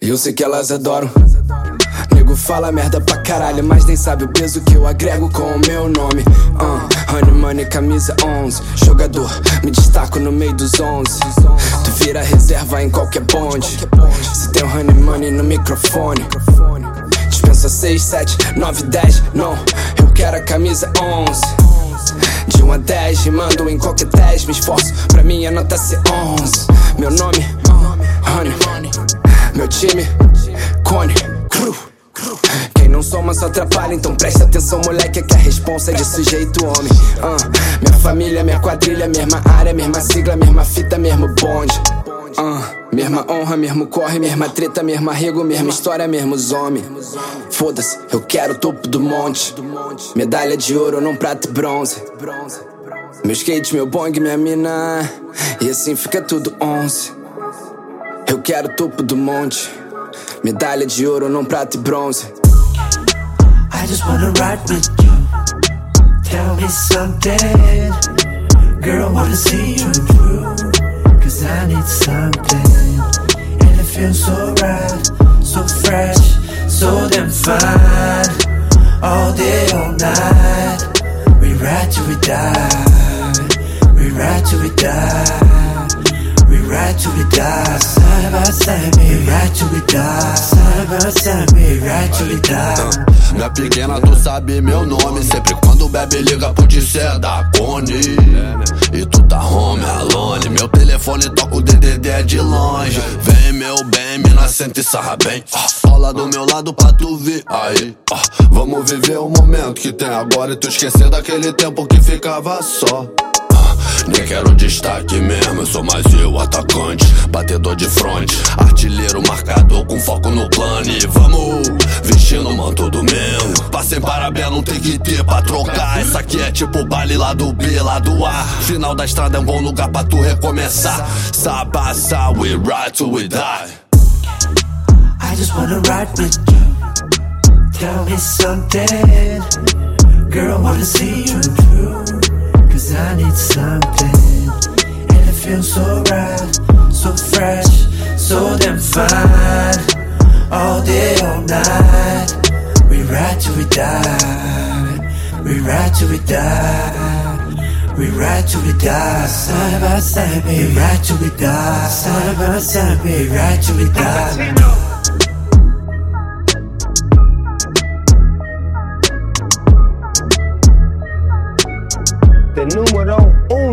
E eu sei que elas adoram. Nego fala merda pra caralho, mas nem sabe o peso que eu agrego com o meu nome. Honey Money, camisa 11. Jogador, me destaco no meio dos 11. Tu vira reserva em qualquer bonde. Se tem o Honey Money no microfone, dispensa 6, 7, 9, 10. Não, eu quero a camisa 11. De 1 a 10, rimando em qualquer 10. Me esforço pra minha nota ser 11. Meu nome, Honey. Meu time, Cone, Cru. Quem não soma só atrapalha, então presta atenção, moleque, que a responsa é de sujeito homem. Minha família, minha quadrilha, mesma área, mesma sigla, mesma fita, mesmo bonde. Mesma honra, mesmo corre, mesma treta, mesmo arrego, mesma história, mesmos homens. Foda-se, eu quero o topo do monte. Medalha de ouro, não prata e bronze. Meu skate, meu bong, minha mina. E assim fica tudo 11. Eu quero o topo do monte. Medalha de ouro, não prata e bronze. I just wanna ride with you. Tell me something. Girl, wanna see you through. Cause I need something. And it feels so right, so fresh, so damn fine. All day, all night. We ride till we die. We ride till we die. We ride till we die. Side by side, we ride till we die. Side by side, we ride till we die. Minha pequena, tu sabe meu nome. Sempre quando bebe liga pro de é da Cone. E tu tá home alone. Meu telefone toca o DDD é de longe. Vem meu bem, mina, senta e sarra bem. Rola do meu lado pra tu ver. Aí, vamos viver o momento que tem agora. E tu esquecer daquele tempo que ficava só. Nem quero destaque mesmo, eu sou mais eu, atacante, batedor de fronte, artilheiro marcador com foco no plano. E vamos vestindo o manto do mesmo. Passem parabéns, não tem que ter pra trocar. Essa aqui é tipo baile lá do B, lá do A. Final da estrada é um bom lugar pra tu recomeçar. Sabasa, we ride till we die. I just wanna ride with you. Tell me something. Girl, wanna see you through. Cause I need something. And it feels so right, so fresh, so damn fine. All day, all night. We ride till we die. We ride till we die. We ride till we die. Side by side, we ride till we die. Side by side, we ride till we die. The número 1.